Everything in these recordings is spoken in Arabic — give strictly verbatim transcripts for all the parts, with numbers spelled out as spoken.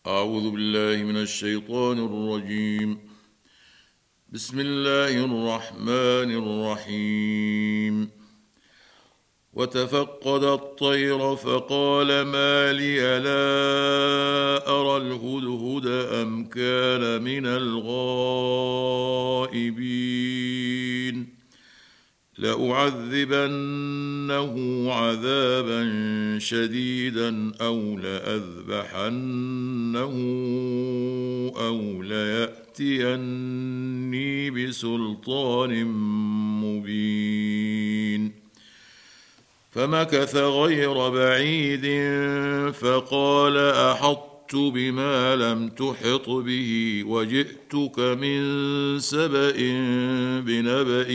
أعوذ بالله من الشيطان الرجيم. بسم الله الرحمن الرحيم. وتفقد الطير فقال ما لي لا أرى الهدهد أم كان من الغائبين لأعذبنه عذابا شديدا أو لأذبحنه أو ليأتيني بسلطان مبين. فمكث غير بعيد فقال أحطت بما لم تحط به وجئتك من سبأ بنبأ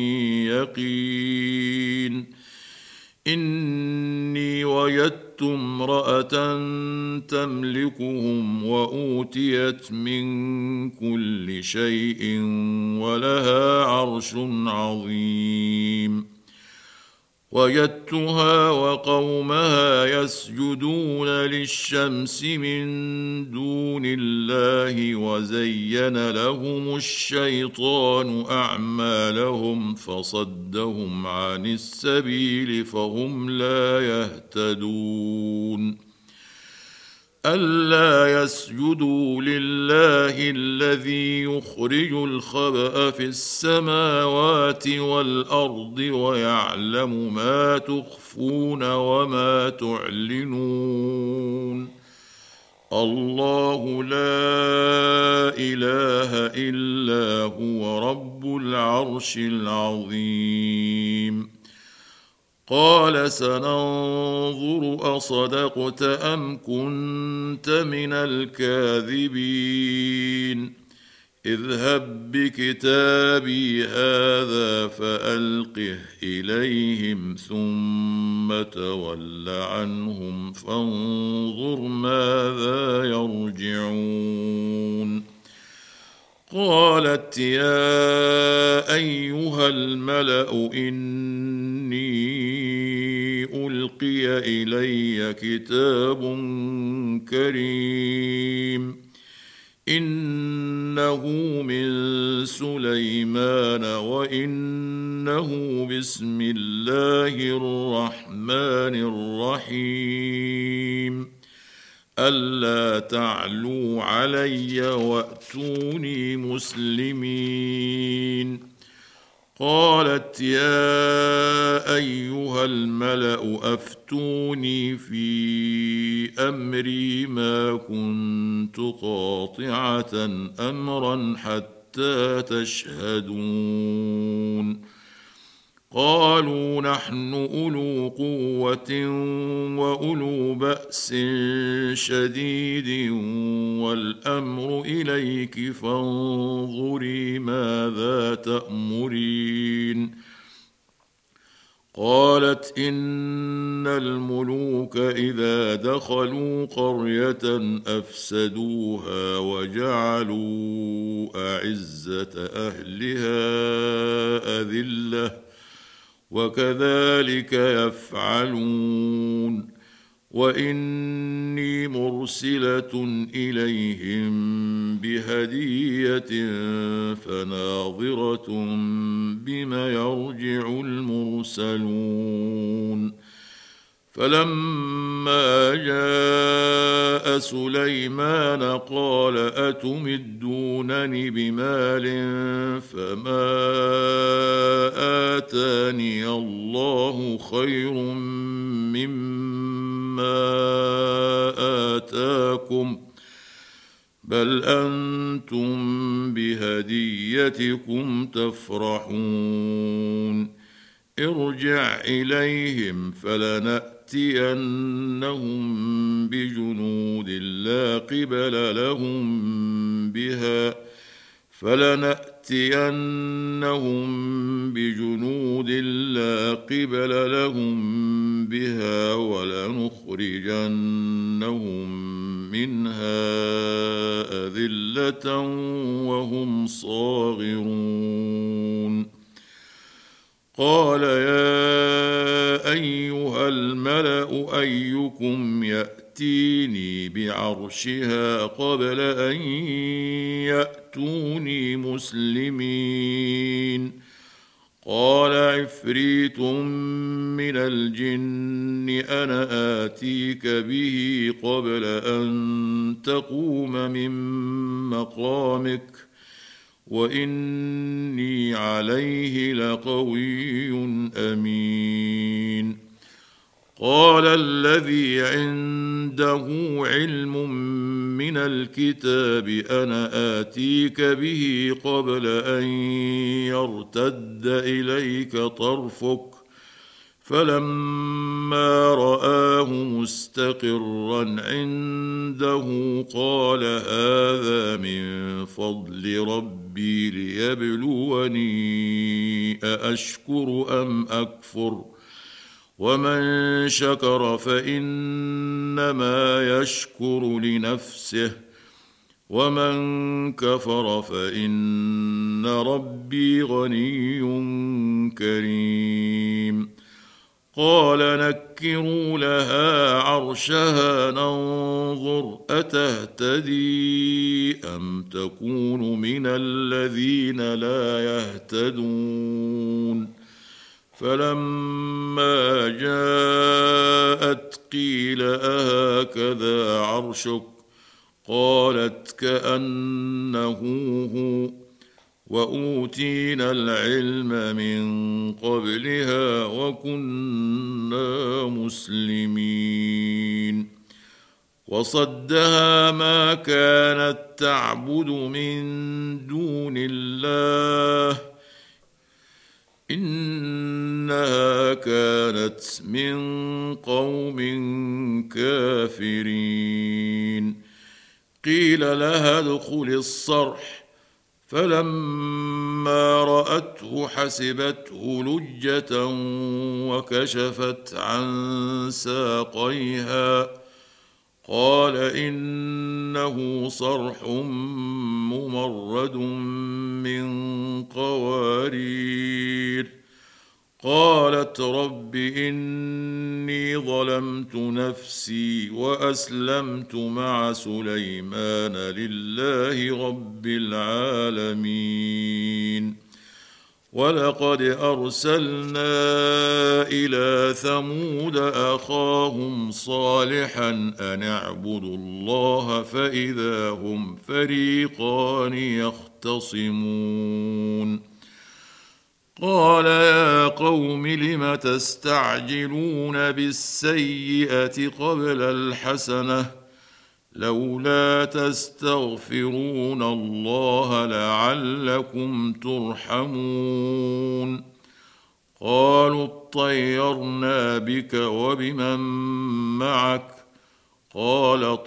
يقين. إني وجدت امرأة تملكهم وأوتيت من كل شيء ولها عرش عظيم. وجدتها وقومها يسجدون للشمس من دون الله وزين لهم الشيطان أعمالهم فصدهم عن السبيل فهم لا يهتدون. ألا يسجدوا لله الذي يخرج الخبأ في السماوات والأرض ويعلم ما تخفون وما تعلنون. الله لا إله إلا هو رب العرش العظيم. قال سننظر أصدقت أم كنت من الكاذبين. اذهب بكتابي هذا فألقه إليهم ثم تول عنهم فانظر ماذا يرجعون. قالت يا أيها الملأ إني ألقي إلي كتاب كريم إنه من سليمان وإنه بسم الله الرحمن الرحيم. ألا تعلوا علي وأتوني مسلمين. قالت يا أيها الملأ أفتوني في أمري ما كنت قاطعة أمرا حتى تشهدون. قالوا نحن أولو قوة وأولو بأس شديد والأمر إليك فانظري ماذا تأمرين. قالت إن الملوك إذا دخلوا قرية أفسدوها وجعلوا أعزة أهلها أذلة وكذلك يفعلون. وإني مرسلة إليهم بهدية فناظرة بما يرجع المرسلون. فلما جاء سليمان قال أتمدونني بمال فما آتاني الله خير مما آتاكم بل أنتم بهديتكم تفرحون. ارجع إليهم فلنأتينهم بجنود لا قبل لهم بها فلنأتينهم بجنود لا قبل لهم بها ولنخرجنهم منها أذلة وهم صاغرون. قال يا أيها الملأ أيكم يأتي ياتيني بعرشها قبل ان ياتوني مسلمين. قال عفريت من الجن انا اتيك به قبل ان تقوم من مقامك واني عليه لقوي امين. قال الذي عنده علم من الكتاب انا اتيك به قبل ان يرتد اليك طرفك فلما رآه مستقرا عنده قال هذا من فضل ربي ليبلوني أأشكر أم أكفر ومن شكر فإنما يشكر لنفسه ومن كفر فإن ربي غني كريم. قال نكروا لها عرشها ننظر أتهتدي أم تكون من الذين لا يهتدون. فلما جاءت قيل أهكذا عرشك قالت كأنه هو وأوتينا العلم من قبلها وكنا مسلمين. وصدها ما كانت تعبد من دون الله إنها كانت من قوم كافرين. قيل لها ادخل الصرح فلما رأته حسبته لجة وكشفت عن ساقيها قال إنه صرح ممرد من قوارير. قالت رب إني ظلمت نفسي وأسلمت مع سليمان لله رب العالمين. ولقد أرسلنا إلى ثمود أخاهم صالحا أن اعبدوا الله فإذا هم فريقان يختصمون. قال يا قوم لم تستعجلون بالسيئة قبل الحسنة لولا تستغفرون الله لعلكم ترحمون. قالوا اطيرنا بك وبمن معك قال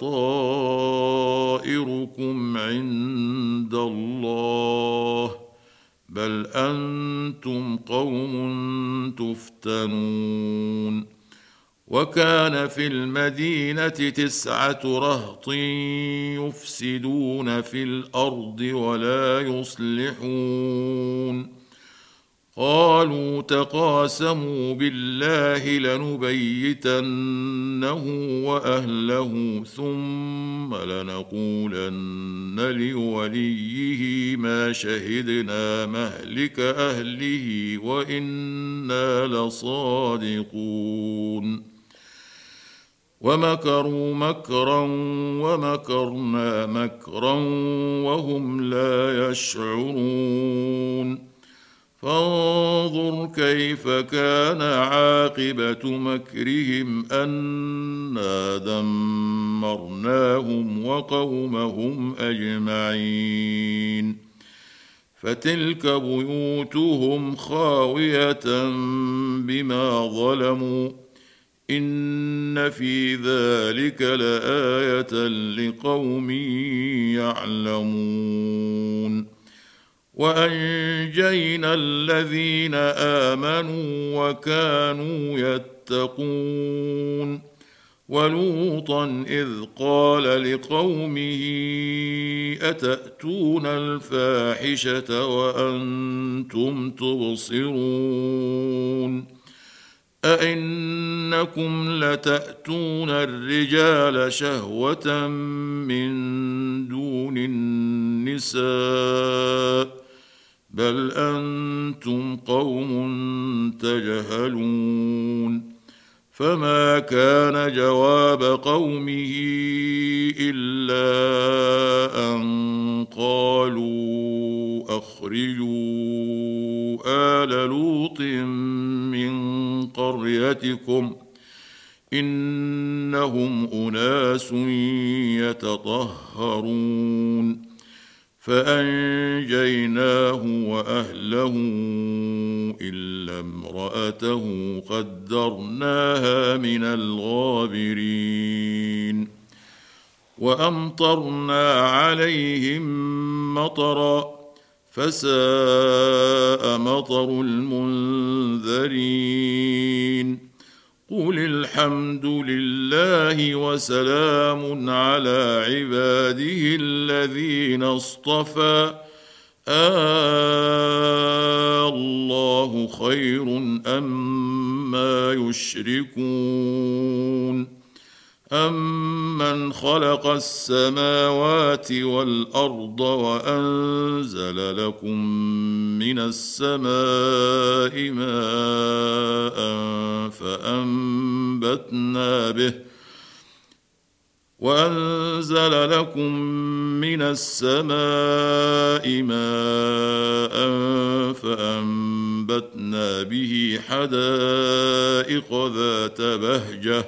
طائركم عند الله بل أنتم قوم تفتنون. وكان في المدينة تسعة رهط يفسدون في الأرض ولا يصلحون. قالوا تقاسموا بالله لنبيتنه وأهله ثم لنقولن لوليه ما شهدنا مهلك أهله وإنا لصادقون. ومكروا مكرا ومكرنا مكرا وهم لا يشعرون. فانظر كيف كان عاقبة مكرهم أنا دمرناهم وقومهم أجمعين. فتلك بيوتهم خاوية بما ظلموا إن في ذلك لآية لقوم يعلمون. وأنجينا الذين آمنوا وكانوا يتقون. ولوطا إذ قال لقومه أتأتون الفاحشة وأنتم تبصرون أئنكم لتأتون الرجال شهوة من دون النساء بل أنتم قوم تجهلون. فما كان جواب قومه إلا أن قالوا أخرجوا آل لوط من قريتكم إنهم أناس يتطهرون. فأنجيناه وأهله إلا امرأته قدرناها من الغابرين. وأمطرنا عليهم مطرا فساء مطر المنذرين. قل الحمد لله وسلام على عباده الذين اصطفى آه الله خير أما يشركون. أمن خلق السماوات والأرض وأنزل لكم من السماء ماء فأنبتنا به وأنزل لكم من السماء ماء فأنبتنا به حدائق ذات بهجة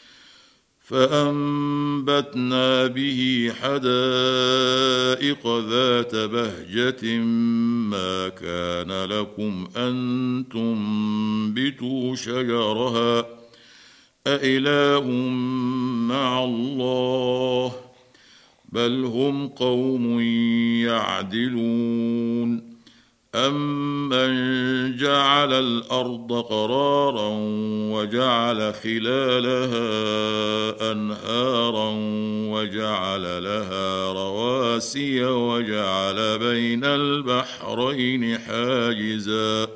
فأنبتنا به حدائق ذات بهجة ما كان لكم أن تنبتوا شجرها أإله مع الله بل هم قوم يعدلون. أمن جعل الأرض قرارا وجعل خلالها أنهارا وجعل لها رواسي وجعل بين البحرين حاجزا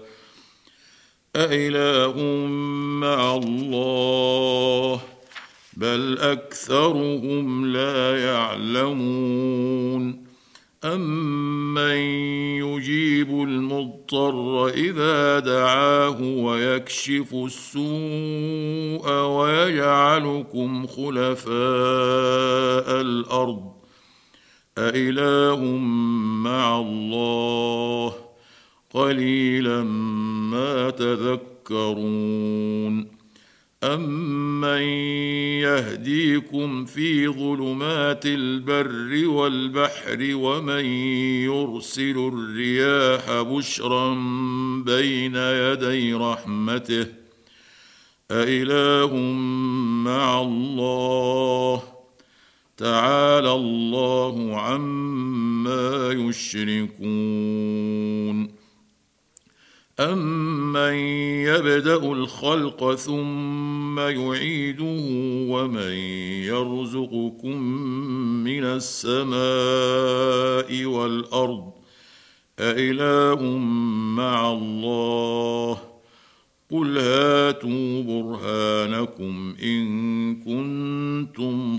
أإله مع الله بل أكثرهم لا يعلمون. أمن يجيب المضطر إذا دعاه ويكشف السوء ويجعلكم خلفاء الأرض أإله مع الله قليلا ما تذكرون. أمن يهديكم في ظلمات البر والبحر ومن يرسل الرياح بشرا بين يدي رحمته أإله مع الله تعالى الله عما يشركون. أمن يبدأ الخلق ثم يعيده ومن يرزقكم من السماء والأرض أإله مع الله قل هاتوا برهانكم إن كنتم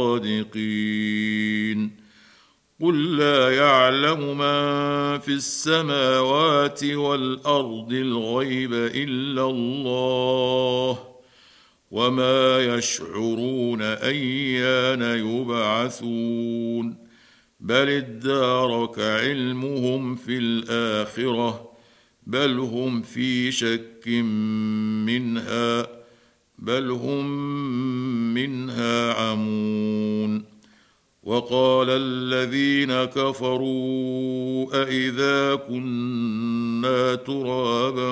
صادقين. قل لا يعلم من في السماوات والأرض الغيب إلا الله وما يشعرون أيان يبعثون بل ادارك علمهم في الآخرة بل هم في شك منها بل هم منها عمون. وقال الذين كفروا أإذا كنا ترابا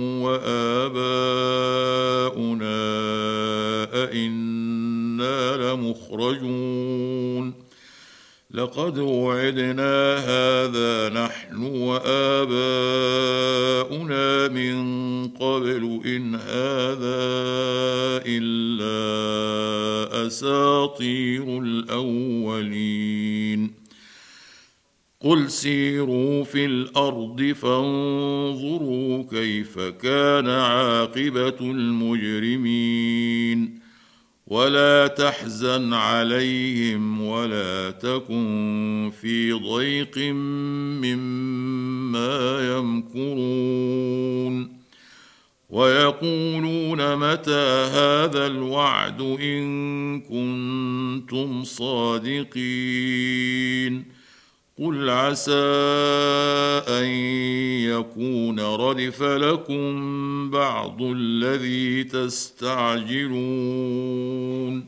وآباؤنا أإنا لمخرجون لقد وعدنا هذا نحن وآباؤنا من قبل إن هذا إلا أساطير الأولين. قل سيروا في الارض فانظروا كيف كان عاقبه المجرمين ولا تحزن عليهم ولا تكن في ضيق مما يمكرون ويقولون متى هذا الوعد إن كنتم صادقين قل عسى أن يكون ردف لكم بعض الذي تستعجلون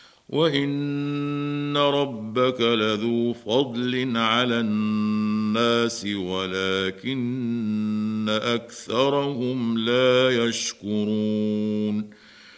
وإن ربك لذو فضل على الناس ولكن أكثرهم لا يشكرون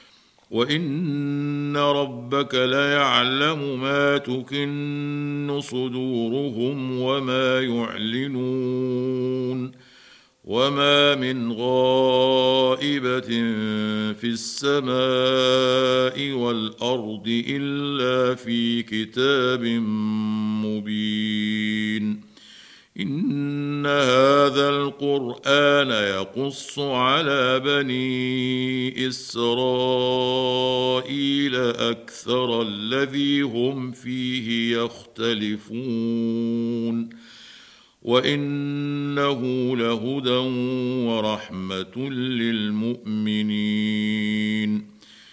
وإن ربك ليعلم ما تكن صدورهم وما يعلنون وما من غائبة في السماء والأرض إلا في كتاب مبين إن هذا القرآن يقص على بني إسرائيل أكثر الذي هم فيه يختلفون وإنه لهدى ورحمة للمؤمنين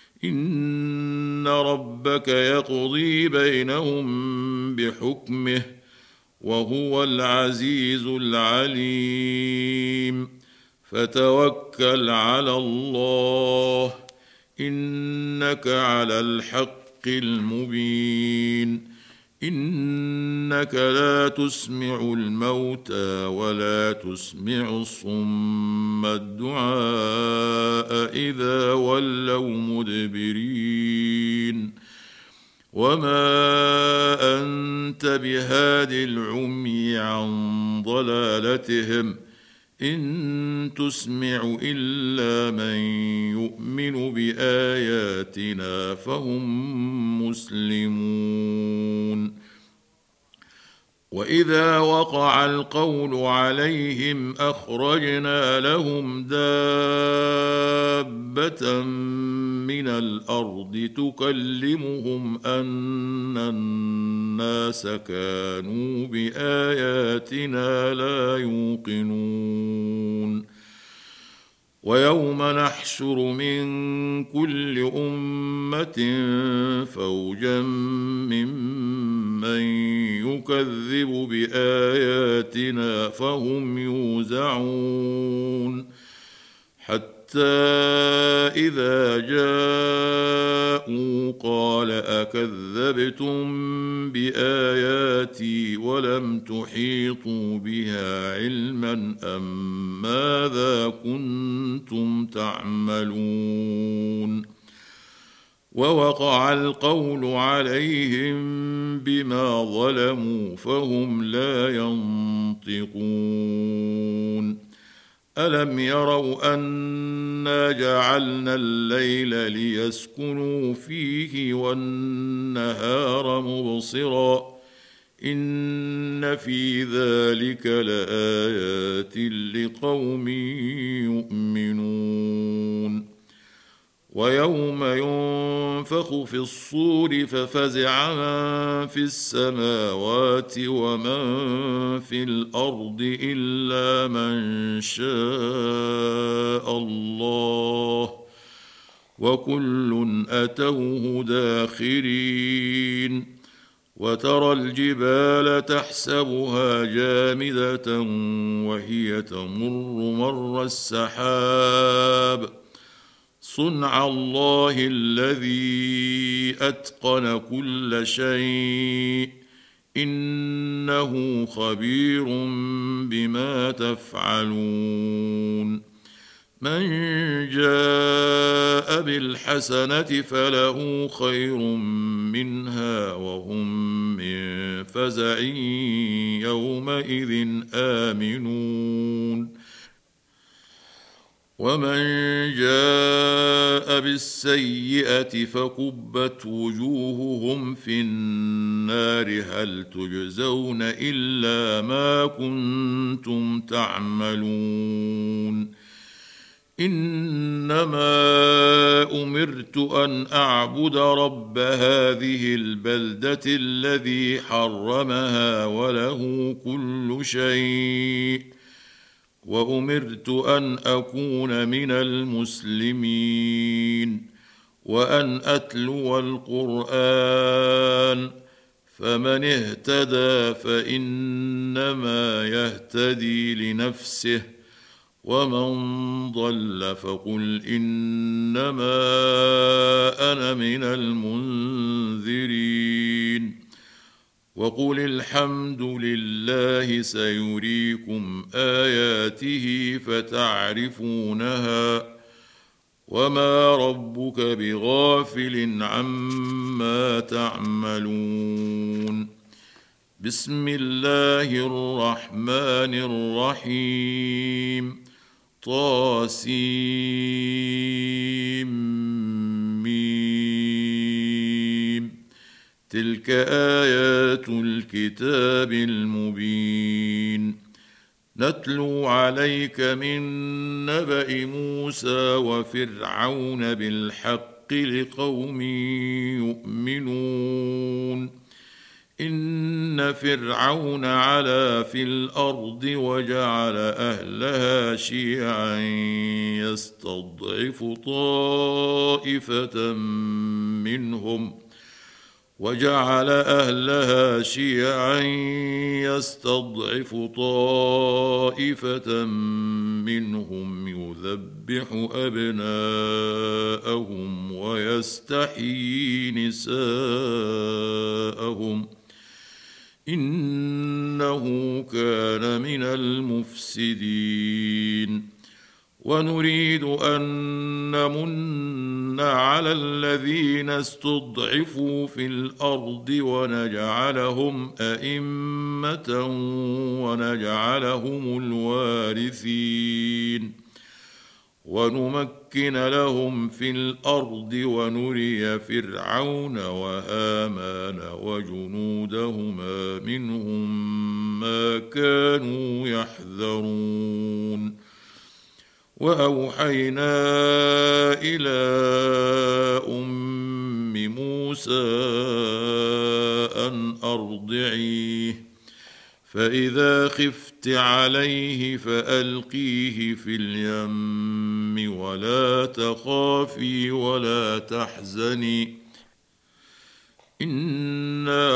إن ربك يقضي بينهم بحكمه وهو العزيز العليم فتوكل على الله إنك على الحق المبين إنك لا تسمع الموتى ولا تسمع الصم الدعاء إذا ولوا مدبرين وما أنت بهاد العمي عن ضلالتهم إن تسمع إلا من يؤمن بآياتنا فهم مسلمون وإذا وقع القول عليهم أخرجنا لهم دابة من الأرض تكلمهم أن الناس كانوا بآياتنا لا يوقنون ويوم نحشر من كل أمة فوجا ممن يكذب بآياتنا فهم يوزعون حتى إذا جاءوا قال أكذبتم بآياتي ولم تحيطوا بها علما أم ماذا كنتم تعملون ووقع القول عليهم بما ظلموا فهم لا ينطقون ألم يروا أنا جعلنا الليل ليسكنوا فيه والنهار مبصرا إن في ذلك لآيات لقوم يؤمنون ويوم ينفخ في الصور ففزع من في السماوات ومن في الأرض إلا من شاء الله وكل أتوه داخرين وترى الجبال تحسبها جامدة وهي تمر مر السحاب صنع الله الذي أتقن كل شيء إنه خبير بما تفعلون من جاء بالحسنة فله خير منها وهم من فزع يومئذ آمنون ومن جاء بالسيئة فكبت وجوههم في النار النار هل تجزون إلا ما كنتم تعملون إنما أمرت أن أعبد رب هذه البلدة الذي حرمها وله كل شيء وأمرت أن أكون من المسلمين وأن أتلو القرآن فمن اهتدى فإنما يهتدي لنفسه ومن ضل فقل إنما أنا من المنذرين وقل الحمد لله سيريكم آياته فتعرفونها وما ربك بغافل عما تعملون بسم الله الرحمن الرحيم طاسيم ميم تلك آيات الكتاب المبين نتلو عليك من نبأ موسى وفرعون بالحق لقوم يؤمنون إن فرعون علا في الأرض وجعل أهلها شيعا يستضعف طائفة منهم وجعل أهلها شيعا يستضعف طائفة منهم يذبح أبناءهم ويستحيي نساءهم إنه كان من المفسدين ونريد أن نمن على الذين استضعفوا في الأرض ونجعلهم أئمة ونجعلهم الوارثين ونمكن لهم في الأرض ونري فرعون وهامان وجنودهما منهم ما كانوا يحذرون وأوحينا إلى أم موسى أن أرضعيه فإذا خفت عليه فألقيه في اليم ولا تخافي ولا تحزني إنا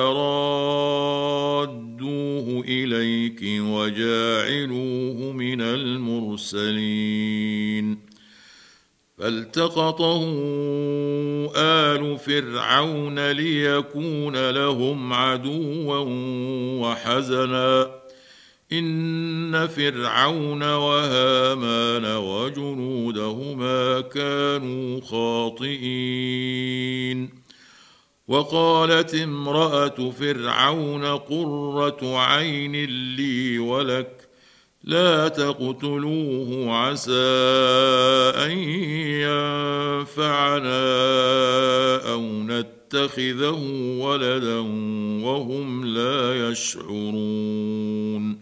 رادوه إليك وجاعلوه من المرسلين فالتقطه آل فرعون ليكون لهم عدوا وحزنا إن فرعون وهامان وجنودهما كانوا خاطئين وقالت امرأة فرعون قرة عين لي ولك لا تقتلوه عسى أن ينفعنا أو نتخذه ولدا وهم لا يشعرون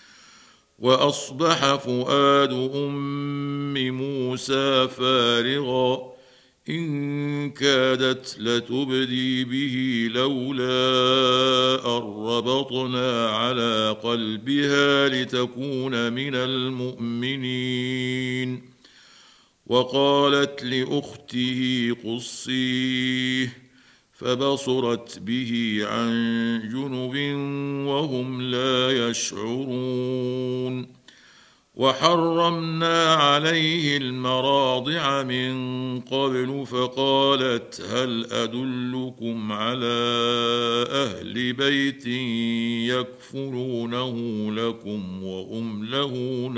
وأصبح فؤاد أم موسى فارغا إن كادت لتبدي به لولا أن ربطنا على قلبها لتكون من المؤمنين وقالت لأخته قصيه فبصرت به عن جنب وهم لا يشعرون وحرمنا عليه المراضع من قبل فقالت هل أدلكم على أهل بيت يكفلونه لكم وهم له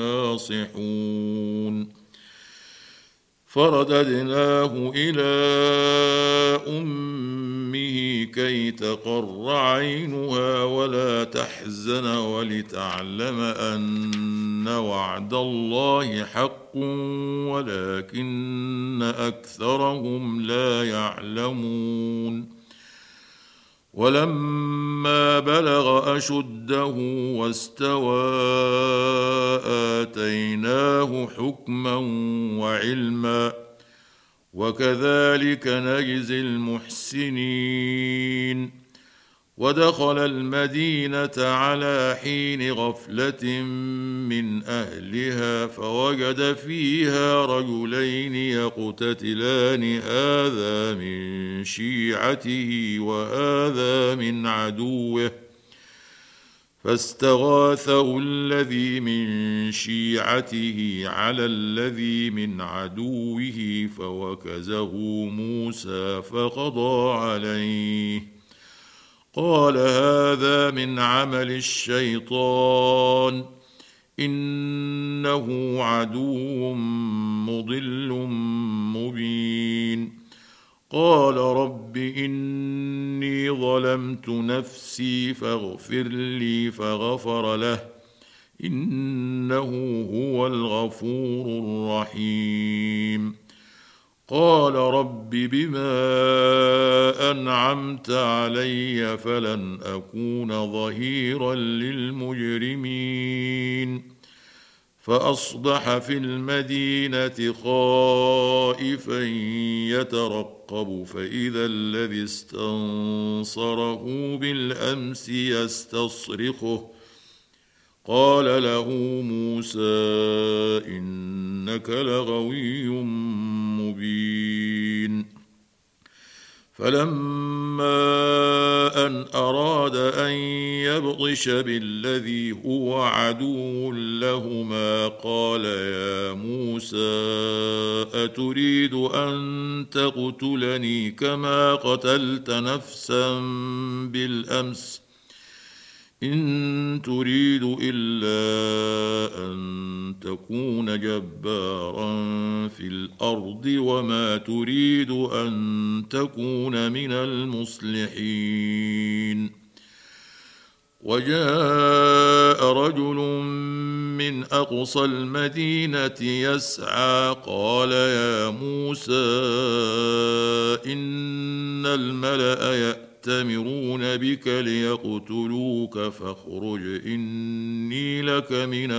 ناصحون فرددناه إلى أمه كي تقر عينها ولا تحزن ولتعلم أن وعد الله حق ولكن أكثرهم لا يعلمون ولما فلما بلغ أشده واستوى آتيناه حكما وعلما وكذلك نجزي المحسنين. ودخل المدينة على حين غفلة من أهلها فوجد فيها رجلين يقتتلان هذا من شيعته وهذا من عدوه فاستغاثه الذي من شيعته على الذي من عدوه فوكزه موسى فقضى عليه قال هذا من عمل الشيطان إنه عدو مضل مبين. قال رب إني ظلمت نفسي فاغفر لي فغفر له إنه هو الغفور الرحيم. قال رب بما أنعمت علي فلن أكون ظهيرا للمجرمين. فأصبح في المدينة خائفا يترقب فإذا الذي استنصره بالأمس يستصرخه قال له موسى إنك لغوي مبين. فلما أن أراد أن يبطش بالذي هو عدو لهما قال يا موسى أتريد أن تقتلني كما قتلت نفسا بالأمس إن تريد إلا أن تكون جبارا في الأرض وما تريد أن تكون من المصلحين. وجاء رجل من أقصى المدينة يسعى قال يا موسى إن الملأ يأتون يأتمرون بك ليقتلوك فاخرج إني لك من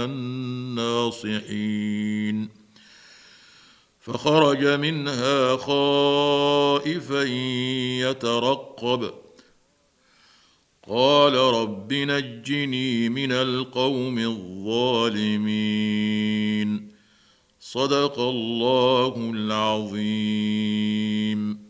الناصحين. فخرج منها خائفا يترقب قال رب نجني من القوم الظالمين. صدق الله العظيم.